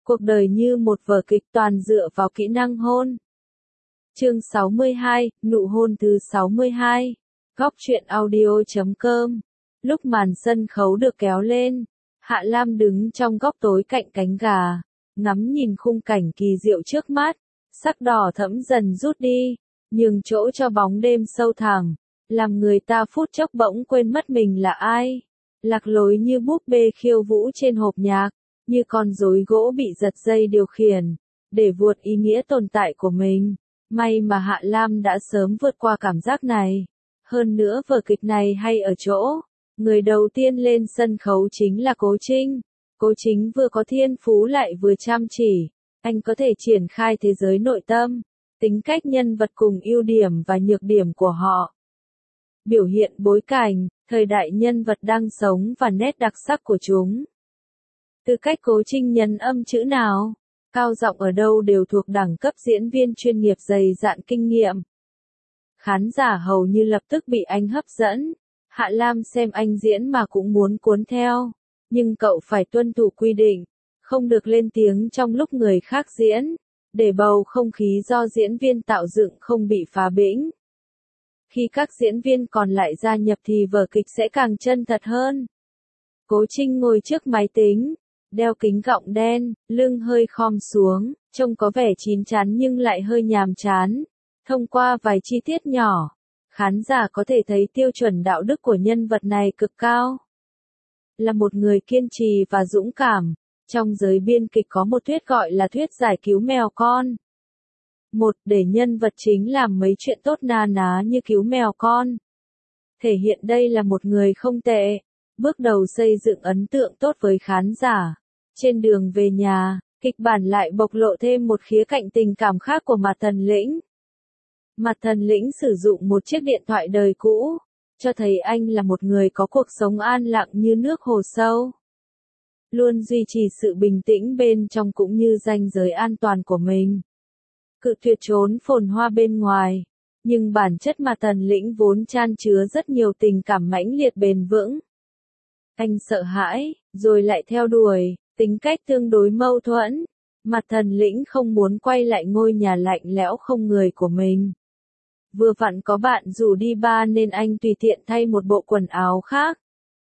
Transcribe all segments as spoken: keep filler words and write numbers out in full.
Cuộc đời như một vở kịch toàn dựa vào kỹ năng hôn. Chương sáu mươi hai, nụ hôn thứ sáu mươi hai. Góc truyện audio chấm com. Lúc màn sân khấu được kéo lên, Hạ Lam đứng trong góc tối cạnh cánh gà, ngắm nhìn khung cảnh kỳ diệu trước mắt, sắc đỏ thẫm dần rút đi, nhường chỗ cho bóng đêm sâu thẳm, làm người ta phút chốc bỗng quên mất mình là ai. Lạc lối như búp bê khiêu vũ trên hộp nhạc, như con rối gỗ bị giật dây điều khiển, để vuột ý nghĩa tồn tại của mình. May mà Hạ Lam đã sớm vượt qua cảm giác này. Hơn nữa vở kịch này hay ở chỗ, người đầu tiên lên sân khấu chính là Cố Trinh. Cố Chính vừa có thiên phú lại vừa chăm chỉ, anh có thể triển khai thế giới nội tâm, tính cách nhân vật cùng ưu điểm và nhược điểm của họ. Biểu hiện bối cảnh, thời đại nhân vật đang sống và nét đặc sắc của chúng. Từ cách Cố Trinh nhấn âm chữ nào, cao giọng ở đâu đều thuộc đẳng cấp diễn viên chuyên nghiệp dày dạn kinh nghiệm. Khán giả hầu như lập tức bị anh hấp dẫn. Hạ Lam xem anh diễn mà cũng muốn cuốn theo, nhưng cậu phải tuân thủ quy định, không được lên tiếng trong lúc người khác diễn, để bầu không khí do diễn viên tạo dựng không bị phá bĩnh. Khi các diễn viên còn lại gia nhập thì vở kịch sẽ càng chân thật hơn. Cố Trinh ngồi trước máy tính, đeo kính gọng đen, lưng hơi khom xuống, trông có vẻ chín chắn nhưng lại hơi nhàm chán. Thông qua vài chi tiết nhỏ, khán giả có thể thấy tiêu chuẩn đạo đức của nhân vật này cực cao. Là một người kiên trì và dũng cảm, trong giới biên kịch có một thuyết gọi là thuyết giải cứu mèo con. Một, để nhân vật chính làm mấy chuyện tốt na ná như cứu mèo con. Thể hiện đây là một người không tệ, bước đầu xây dựng ấn tượng tốt với khán giả. Trên đường về nhà, kịch bản lại bộc lộ thêm một khía cạnh tình cảm khác của Mạt Thần Lĩnh. Mạt Thần Lĩnh sử dụng một chiếc điện thoại đời cũ, cho thấy anh là một người có cuộc sống an lặng như nước hồ sâu. Luôn duy trì sự bình tĩnh bên trong cũng như ranh giới an toàn của mình. Cự tuyệt trốn phồn hoa bên ngoài, nhưng bản chất Mạt Thần Lĩnh vốn chan chứa rất nhiều tình cảm mãnh liệt bền vững. Anh sợ hãi, rồi lại theo đuổi, tính cách tương đối mâu thuẫn. Mạt Thần Lĩnh không muốn quay lại ngôi nhà lạnh lẽo không người của mình. Vừa vặn có bạn rủ đi bar nên anh tùy tiện thay một bộ quần áo khác.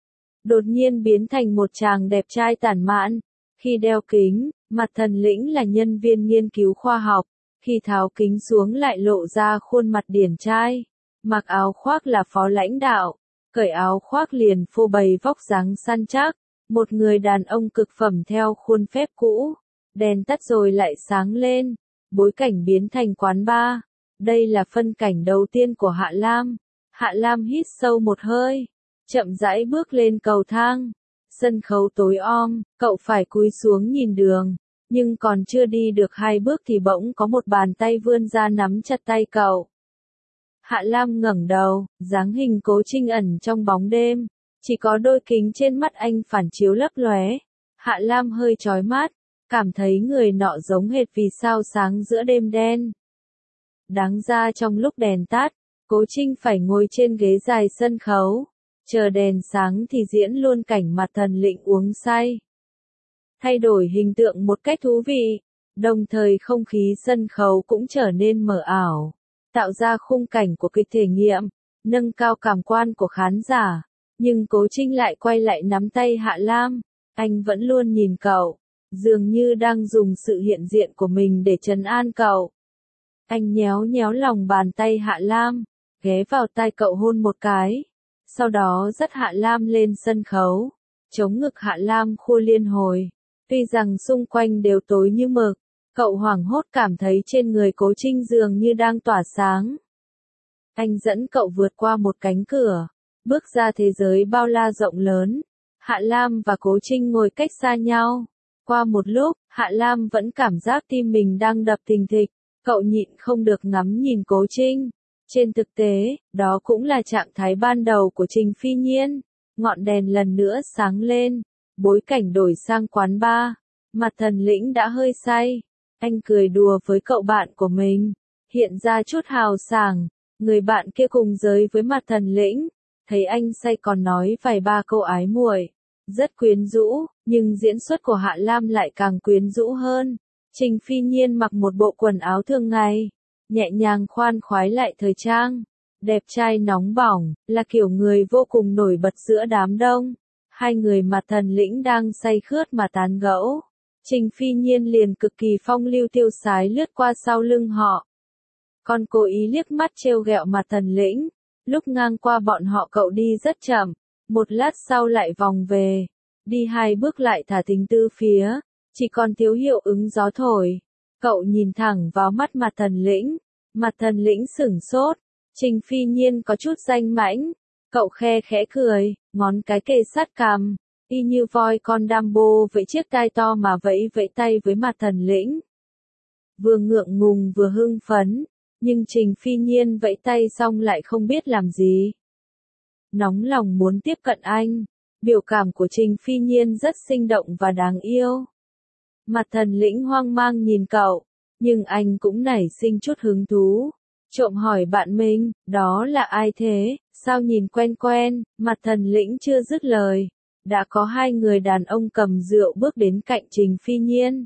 Đột nhiên biến thành một chàng đẹp trai tản mạn. Khi đeo kính, Mạt Thần Lĩnh là nhân viên nghiên cứu khoa học. Khi tháo kính xuống lại lộ ra khuôn mặt điển trai. Mặc áo khoác là phó lãnh đạo. Cởi áo khoác liền phô bày vóc dáng săn chắc. Một người đàn ông cực phẩm theo khuôn phép cũ. Đèn tắt rồi lại sáng lên. Bối cảnh biến thành quán bar. Đây là phân cảnh đầu tiên của Hạ Lam. Hạ Lam hít sâu một hơi, chậm rãi bước lên cầu thang. Sân khấu tối om, cậu phải cúi xuống nhìn đường, nhưng còn chưa đi được hai bước thì bỗng có một bàn tay vươn ra nắm chặt tay cậu. Hạ Lam ngẩng đầu, dáng hình Cố Trinh ẩn trong bóng đêm, chỉ có đôi kính trên mắt anh phản chiếu lấp lóe. Hạ Lam hơi chói mắt, cảm thấy người nọ giống hệt vì sao sáng giữa đêm đen. Đáng ra trong lúc đèn tắt, Cố Trinh phải ngồi trên ghế dài sân khấu, chờ đèn sáng thì diễn luôn cảnh Mạt Thần Lĩnh uống say. Thay đổi hình tượng một cách thú vị, đồng thời không khí sân khấu cũng trở nên mờ ảo, tạo ra khung cảnh của kịch thể nghiệm, nâng cao cảm quan của khán giả. Nhưng Cố Trinh lại quay lại nắm tay Hạ Lam, anh vẫn luôn nhìn cậu, dường như đang dùng sự hiện diện của mình để trấn an cậu. Anh nhéo nhéo lòng bàn tay Hạ Lam, ghé vào tai cậu hôn một cái, sau đó dắt Hạ Lam lên sân khấu, chống ngực Hạ Lam khua liên hồi. Tuy rằng xung quanh đều tối như mực, cậu hoảng hốt cảm thấy trên người Cố Trinh dường như đang tỏa sáng. Anh dẫn cậu vượt qua một cánh cửa, bước ra thế giới bao la rộng lớn. Hạ Lam và Cố Trinh ngồi cách xa nhau. Qua một lúc, Hạ Lam vẫn cảm giác tim mình đang đập thình thịch. Cậu nhịn không được ngắm nhìn Cố Trinh. Trên thực tế, đó cũng là trạng thái ban đầu của Trình Phi Nhiên. Ngọn đèn lần nữa sáng lên. Bối cảnh đổi sang quán bar. Mạt Thần Lĩnh đã hơi say. Anh cười đùa với cậu bạn của mình. Hiện ra chút hào sảng. Người bạn kia cùng giới với Mạt Thần Lĩnh. Thấy anh say còn nói vài ba câu ái muội. Rất quyến rũ, nhưng diễn xuất của Hạ Lam lại càng quyến rũ hơn. Trình Phi Nhiên mặc một bộ quần áo thường ngày, nhẹ nhàng khoan khoái lại thời trang, đẹp trai nóng bỏng, là kiểu người vô cùng nổi bật giữa đám đông. Hai người Mặt Thần Lĩnh đang say khướt mà tán gẫu. Trình Phi Nhiên liền cực kỳ phong lưu tiêu sái lướt qua sau lưng họ. Còn cố ý liếc mắt trêu ghẹo Mặt Thần Lĩnh, lúc ngang qua bọn họ cậu đi rất chậm, một lát sau lại vòng về, đi hai bước lại thả thính tư phía, chỉ còn thiếu hiệu ứng gió thổi. Cậu nhìn thẳng vào mắt Mặt Thần Lĩnh, Mặt Thần Lĩnh sửng sốt, Trình Phi Nhiên có chút danh mãnh, cậu khe khẽ cười, ngón cái kề sát cằm, y như voi con Dumbo với chiếc tai to mà vẫy vẫy tay với Mặt Thần Lĩnh. Vừa ngượng ngùng vừa hưng phấn, nhưng Trình Phi Nhiên vẫy tay xong lại không biết làm gì. Nóng lòng muốn tiếp cận anh, biểu cảm của Trình Phi Nhiên rất sinh động và đáng yêu. Mặt Thần Lĩnh hoang mang nhìn cậu, nhưng anh cũng nảy sinh chút hứng thú. Trộm hỏi bạn mình, đó là ai thế, sao nhìn quen quen. Mặt Thần Lĩnh chưa dứt lời, đã có hai người đàn ông cầm rượu bước đến cạnh Trình Phi Nhiên.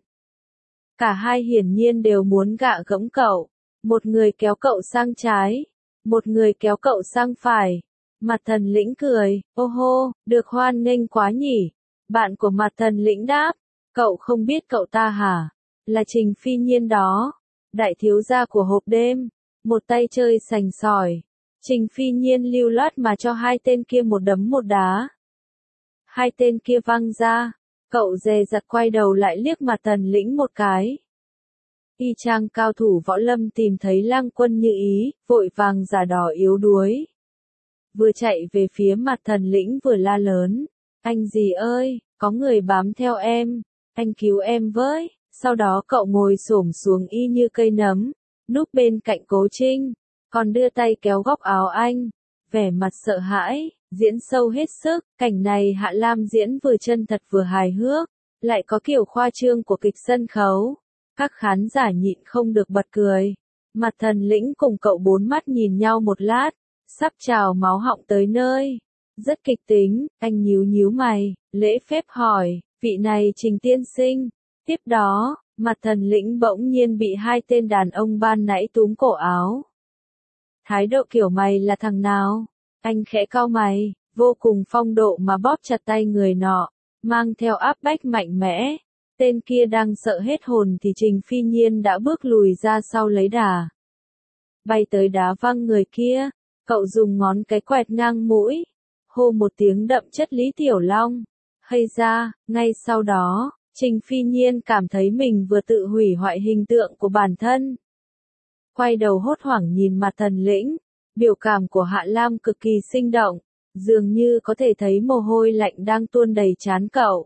Cả hai hiển nhiên đều muốn gạ gẫm cậu, một người kéo cậu sang trái, một người kéo cậu sang phải. Mặt Thần Lĩnh cười, ô hô, được hoan nghênh quá nhỉ. Bạn của Mặt Thần Lĩnh đáp, cậu không biết cậu ta hả? Là Trình Phi Nhiên đó, đại thiếu gia của hộp đêm, một tay chơi sành sỏi. Trình Phi Nhiên lưu loát mà cho hai tên kia một đấm một đá. Hai tên kia văng ra, cậu dè dặt quay đầu lại liếc Mặt Thần Lĩnh một cái. Y chang cao thủ võ lâm tìm thấy lang quân như ý, vội vàng giả đò yếu đuối. Vừa chạy về phía Mặt Thần Lĩnh vừa la lớn, anh gì ơi, có người bám theo em, anh cứu em với. Sau đó cậu ngồi xổm xuống y như cây nấm, núp bên cạnh Cố Trinh, còn đưa tay kéo góc áo anh, vẻ mặt sợ hãi, diễn sâu hết sức. Cảnh này Hạ Lam diễn vừa chân thật vừa hài hước, lại có kiểu khoa trương của kịch sân khấu. Các khán giả nhịn không được bật cười. Mặt Thần Lĩnh cùng cậu bốn mắt nhìn nhau một lát, sắp trào máu họng tới nơi. Rất kịch tính, anh nhíu nhíu mày, lễ phép hỏi, vị này Trình tiên sinh. Tiếp đó, Mặt Thần Lĩnh bỗng nhiên bị hai tên đàn ông ban nãy túm cổ áo. Thái độ kiểu mày là thằng nào? Anh khẽ cau mày, vô cùng phong độ mà bóp chặt tay người nọ, mang theo áp bách mạnh mẽ. Tên kia đang sợ hết hồn thì Trình Phi Nhiên đã bước lùi ra sau lấy đà. Bay tới đá văng người kia, cậu dùng ngón cái quẹt ngang mũi, hô một tiếng đậm chất Lý Tiểu Long. Hay ra, ngay sau đó, Trình Phi Nhiên cảm thấy mình vừa tự hủy hoại hình tượng của bản thân. Quay đầu hốt hoảng nhìn Mặt Thần Lĩnh, biểu cảm của Hạ Lam cực kỳ sinh động, dường như có thể thấy mồ hôi lạnh đang tuôn đầy trán cậu.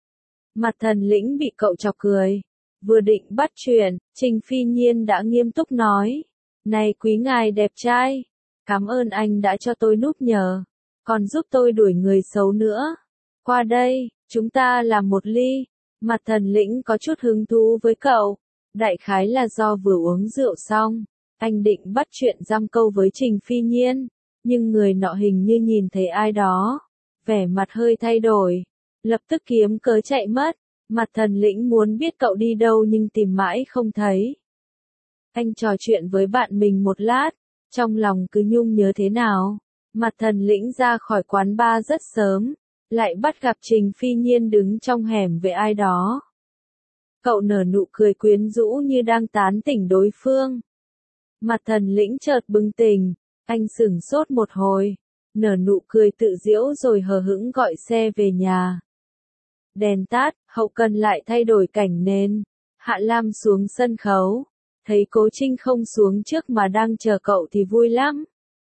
Mặt Thần Lĩnh bị cậu chọc cười, vừa định bắt chuyện, Trình Phi Nhiên đã nghiêm túc nói, này quý ngài đẹp trai, cảm ơn anh đã cho tôi núp nhờ, còn giúp tôi đuổi người xấu nữa. Qua đây, chúng ta làm một ly. Mặt Thần Lĩnh có chút hứng thú với cậu, đại khái là do vừa uống rượu xong, anh định bắt chuyện giam câu với Trình Phi Nhiên, nhưng người nọ hình như nhìn thấy ai đó, vẻ mặt hơi thay đổi, lập tức kiếm cớ chạy mất. Mặt Thần Lĩnh muốn biết cậu đi đâu nhưng tìm mãi không thấy. Anh trò chuyện với bạn mình một lát, trong lòng cứ nhung nhớ thế nào. Mặt Thần Lĩnh ra khỏi quán bar rất sớm, lại bắt gặp Trình Phi Nhiên đứng trong hẻm với ai đó. Cậu nở nụ cười quyến rũ như đang tán tỉnh đối phương. Mặt Thần Lĩnh chợt bừng tỉnh, anh sửng sốt một hồi, nở nụ cười tự giễu rồi hờ hững gọi xe về nhà. Đèn tắt, hậu cần lại thay đổi cảnh nền. Hạ Lam xuống sân khấu, thấy Cố Trinh không xuống trước mà đang chờ cậu thì vui lắm.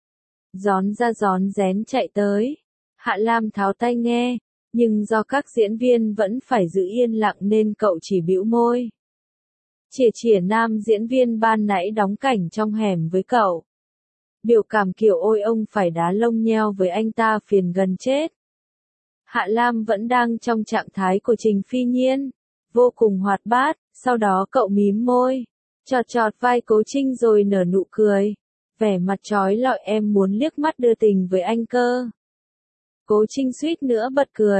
Rón ra rón rén chạy tới. Hạ Lam tháo tai nghe, nhưng do các diễn viên vẫn phải giữ yên lặng nên cậu chỉ bĩu môi. Chỉa chỉa nam diễn viên ban nãy đóng cảnh trong hẻm với cậu. Biểu cảm kiểu ôi ông phải đá lông nheo với anh ta phiền gần chết. Hạ Lam vẫn đang trong trạng thái của Trình Phi Nhiên, vô cùng hoạt bát, sau đó cậu mím môi, chọt chọt vai Cố Trinh rồi nở nụ cười, vẻ mặt trói lọi em muốn liếc mắt đưa tình với anh cơ. Cố Trinh suýt nữa bật cười,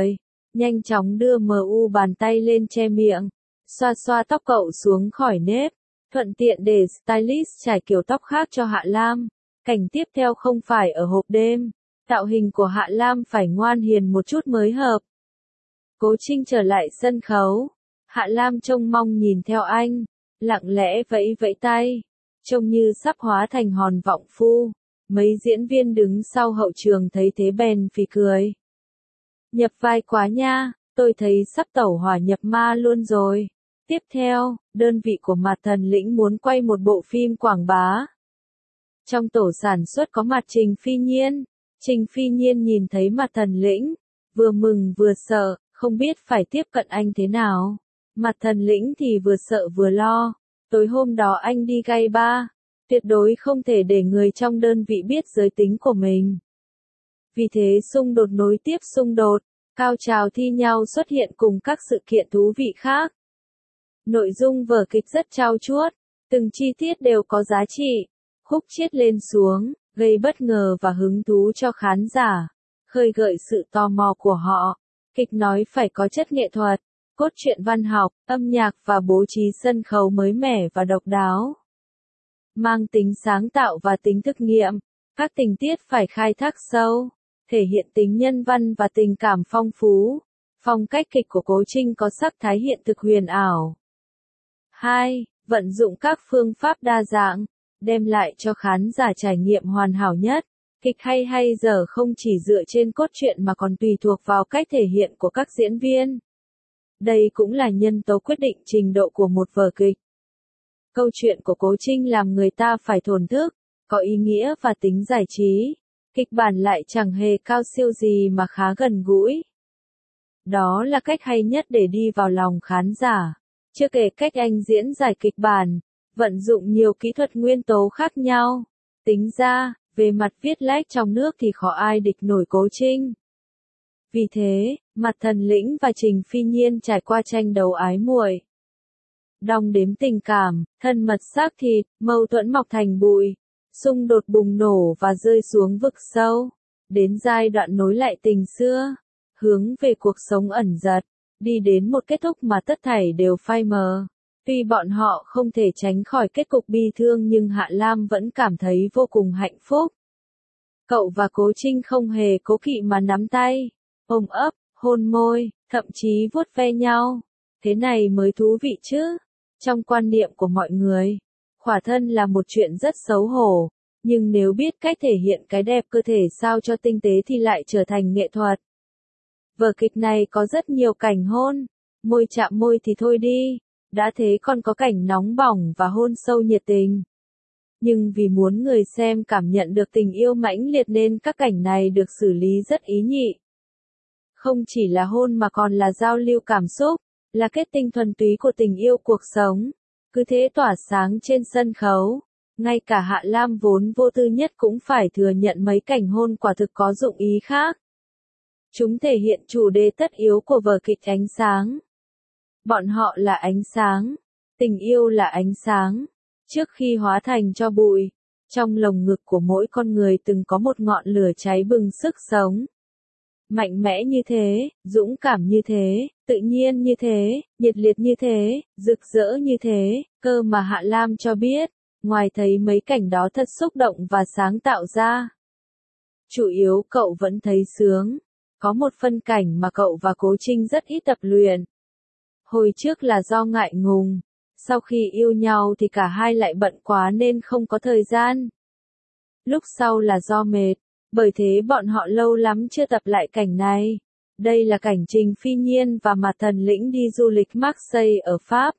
nhanh chóng đưa mờ u bàn tay lên che miệng, xoa xoa tóc cậu xuống khỏi nếp, thuận tiện để stylist trải kiểu tóc khác cho Hạ Lam. Cảnh tiếp theo không phải ở hộp đêm, tạo hình của Hạ Lam phải ngoan hiền một chút mới hợp. Cố Trinh trở lại sân khấu, Hạ Lam trông mong nhìn theo anh, lặng lẽ vẫy vẫy tay, trông như sắp hóa thành hòn vọng phu. Mấy diễn viên đứng sau hậu trường thấy thế bèn phì cười. Nhập vai quá nha, tôi thấy sắp tẩu hỏa nhập ma luôn rồi. Tiếp theo, đơn vị của Mạt Thần Lĩnh muốn quay một bộ phim quảng bá. Trong tổ sản xuất có mặt Trình Phi Nhiên. Trình Phi Nhiên nhìn thấy Mạt Thần Lĩnh, vừa mừng vừa sợ, không biết phải tiếp cận anh thế nào. Mạt Thần Lĩnh thì vừa sợ vừa lo. Tối hôm đó anh đi gay ba, tuyệt đối không thể để người trong đơn vị biết giới tính của mình. Vì thế xung đột nối tiếp xung đột, cao trào thi nhau xuất hiện cùng các sự kiện thú vị khác. Nội dung vở kịch rất trau chuốt, từng chi tiết đều có giá trị, khúc chiết lên xuống, gây bất ngờ và hứng thú cho khán giả, khơi gợi sự tò mò của họ. Kịch nói phải có chất nghệ thuật, cốt truyện văn học, âm nhạc và bố trí sân khấu mới mẻ và độc đáo. Mang tính sáng tạo và tính thực nghiệm, các tình tiết phải khai thác sâu, thể hiện tính nhân văn và tình cảm phong phú. Phong cách kịch của Cố Trinh có sắc thái hiện thực huyền ảo. hai. Vận dụng các phương pháp đa dạng, đem lại cho khán giả trải nghiệm hoàn hảo nhất. Kịch hay hay dở không chỉ dựa trên cốt truyện mà còn tùy thuộc vào cách thể hiện của các diễn viên. Đây cũng là nhân tố quyết định trình độ của một vở kịch. Câu chuyện của Cố Trinh làm người ta phải thổn thức, có ý nghĩa và tính giải trí. Kịch bản lại chẳng hề cao siêu gì mà khá gần gũi. Đó là cách hay nhất để đi vào lòng khán giả. Chưa kể cách anh diễn giải kịch bản, vận dụng nhiều kỹ thuật nguyên tố khác nhau. Tính ra, về mặt viết lách trong nước thì khó ai địch nổi Cố Trinh. Vì thế, Mạt Thần Lĩnh và Trình Phi Nhiên trải qua tranh đấu ái muội. Đong đếm tình cảm, thân mật xác thịt, mâu thuẫn mọc thành bụi, xung đột bùng nổ và rơi xuống vực sâu. Đến giai đoạn nối lại tình xưa, hướng về cuộc sống ẩn dật, đi đến một kết thúc mà tất thảy đều phai mờ. Tuy bọn họ không thể tránh khỏi kết cục bi thương nhưng Hạ Lam vẫn cảm thấy vô cùng hạnh phúc. Cậu và Cố Trinh không hề cố kỵ mà nắm tay, ôm ấp, hôn môi, thậm chí vuốt ve nhau. Thế này mới thú vị chứ. Trong quan niệm của mọi người, khỏa thân là một chuyện rất xấu hổ, nhưng nếu biết cách thể hiện cái đẹp cơ thể sao cho tinh tế thì lại trở thành nghệ thuật. Vở kịch này có rất nhiều cảnh hôn, môi chạm môi thì thôi đi, đã thế còn có cảnh nóng bỏng và hôn sâu nhiệt tình. Nhưng vì muốn người xem cảm nhận được tình yêu mãnh liệt nên các cảnh này được xử lý rất ý nhị. Không chỉ là hôn mà còn là giao lưu cảm xúc, là kết tinh thuần túy của tình yêu cuộc sống. Cứ thế tỏa sáng trên sân khấu. Ngay cả Hạ Lam vốn vô tư nhất cũng phải thừa nhận mấy cảnh hôn quả thực có dụng ý khác. Chúng thể hiện chủ đề tất yếu của vở kịch ánh sáng. Bọn họ là ánh sáng. Tình yêu là ánh sáng. Trước khi hóa thành tro bụi, trong lồng ngực của mỗi con người từng có một ngọn lửa cháy bừng sức sống. Mạnh mẽ như thế, dũng cảm như thế, tự nhiên như thế, nhiệt liệt như thế, rực rỡ như thế, cơ mà Hạ Lam cho biết, ngoài thấy mấy cảnh đó thật xúc động và sáng tạo ra. Chủ yếu cậu vẫn thấy sướng. Có một phân cảnh mà cậu và Cố Trinh rất ít tập luyện. Hồi trước là do ngại ngùng, sau khi yêu nhau thì cả hai lại bận quá nên không có thời gian. Lúc sau là do mệt. Bởi thế bọn họ lâu lắm chưa tập lại cảnh này. Đây là cảnh Trình Phi Nhiên và Mạt Thần Lĩnh đi du lịch Marseille ở Pháp.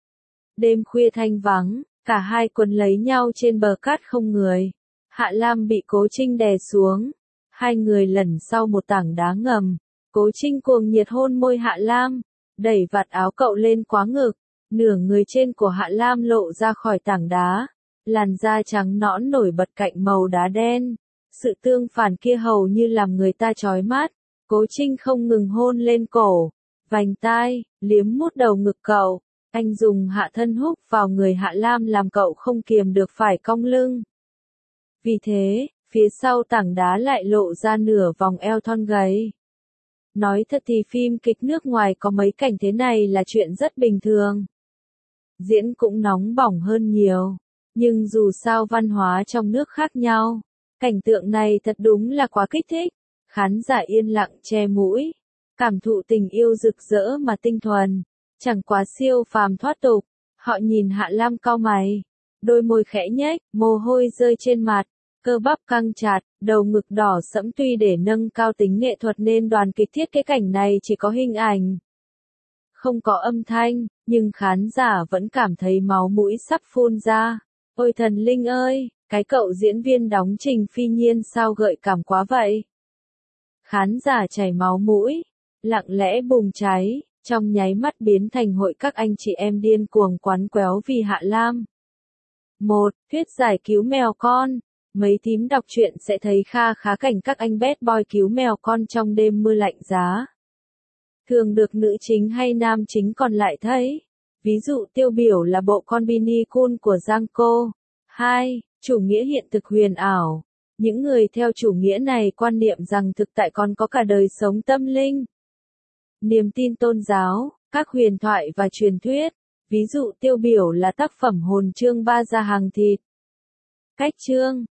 Đêm khuya thanh vắng, cả hai quấn lấy nhau trên bờ cát không người. Hạ Lam bị Cố Trinh đè xuống. Hai người lẩn sau một tảng đá ngầm. Cố Trinh cuồng nhiệt hôn môi Hạ Lam, đẩy vạt áo cậu lên quá ngực. Nửa người trên của Hạ Lam lộ ra khỏi tảng đá. Làn da trắng nõn nổi bật cạnh màu đá đen. Sự tương phản kia hầu như làm người ta chói mắt. Cố Trinh không ngừng hôn lên cổ, vành tai, liếm mút đầu ngực cậu. Anh dùng hạ thân húc vào người Hạ Lam làm cậu không kiềm được phải cong lưng. Vì thế, phía sau tảng đá lại lộ ra nửa vòng eo thon gầy. Nói thật thì phim kịch nước ngoài có mấy cảnh thế này là chuyện rất bình thường. Diễn cũng nóng bỏng hơn nhiều. Nhưng dù sao văn hóa trong nước khác nhau, cảnh tượng này thật đúng là quá kích thích. Khán giả yên lặng che mũi, cảm thụ tình yêu rực rỡ mà tinh thuần, chẳng quá siêu phàm thoát tục. Họ nhìn Hạ Lam cau mày, đôi môi khẽ nhếch, mồ hôi rơi trên mặt, cơ bắp căng chặt, đầu ngực đỏ sẫm. Tuy để nâng cao tính nghệ thuật nên đoàn kịch thiết kế cảnh này chỉ có hình ảnh, không có âm thanh, nhưng khán giả vẫn cảm thấy máu mũi sắp phun ra. Ôi thần linh ơi, cái cậu diễn viên đóng Trình Phi Nhiên sao gợi cảm quá vậy? Khán giả chảy máu mũi, lặng lẽ bùng cháy, trong nháy mắt biến thành hội các anh chị em điên cuồng quán quéo vì Hạ Lam. Một, thuyết giải cứu mèo con. Mấy thím đọc truyện sẽ thấy kha khá cảnh các anh bad boy cứu mèo con trong đêm mưa lạnh giá. Thường được nữ chính hay nam chính còn lại thấy. Ví dụ tiêu biểu là bộ Con Bini Cool của Giang Cô. Hai, chủ nghĩa hiện thực huyền ảo. Những người theo chủ nghĩa này quan niệm rằng thực tại còn có cả đời sống tâm linh, niềm tin tôn giáo, các huyền thoại và truyền thuyết. Ví dụ tiêu biểu là tác phẩm Hồn chương ba Gia Hàng Thịt. Cách chương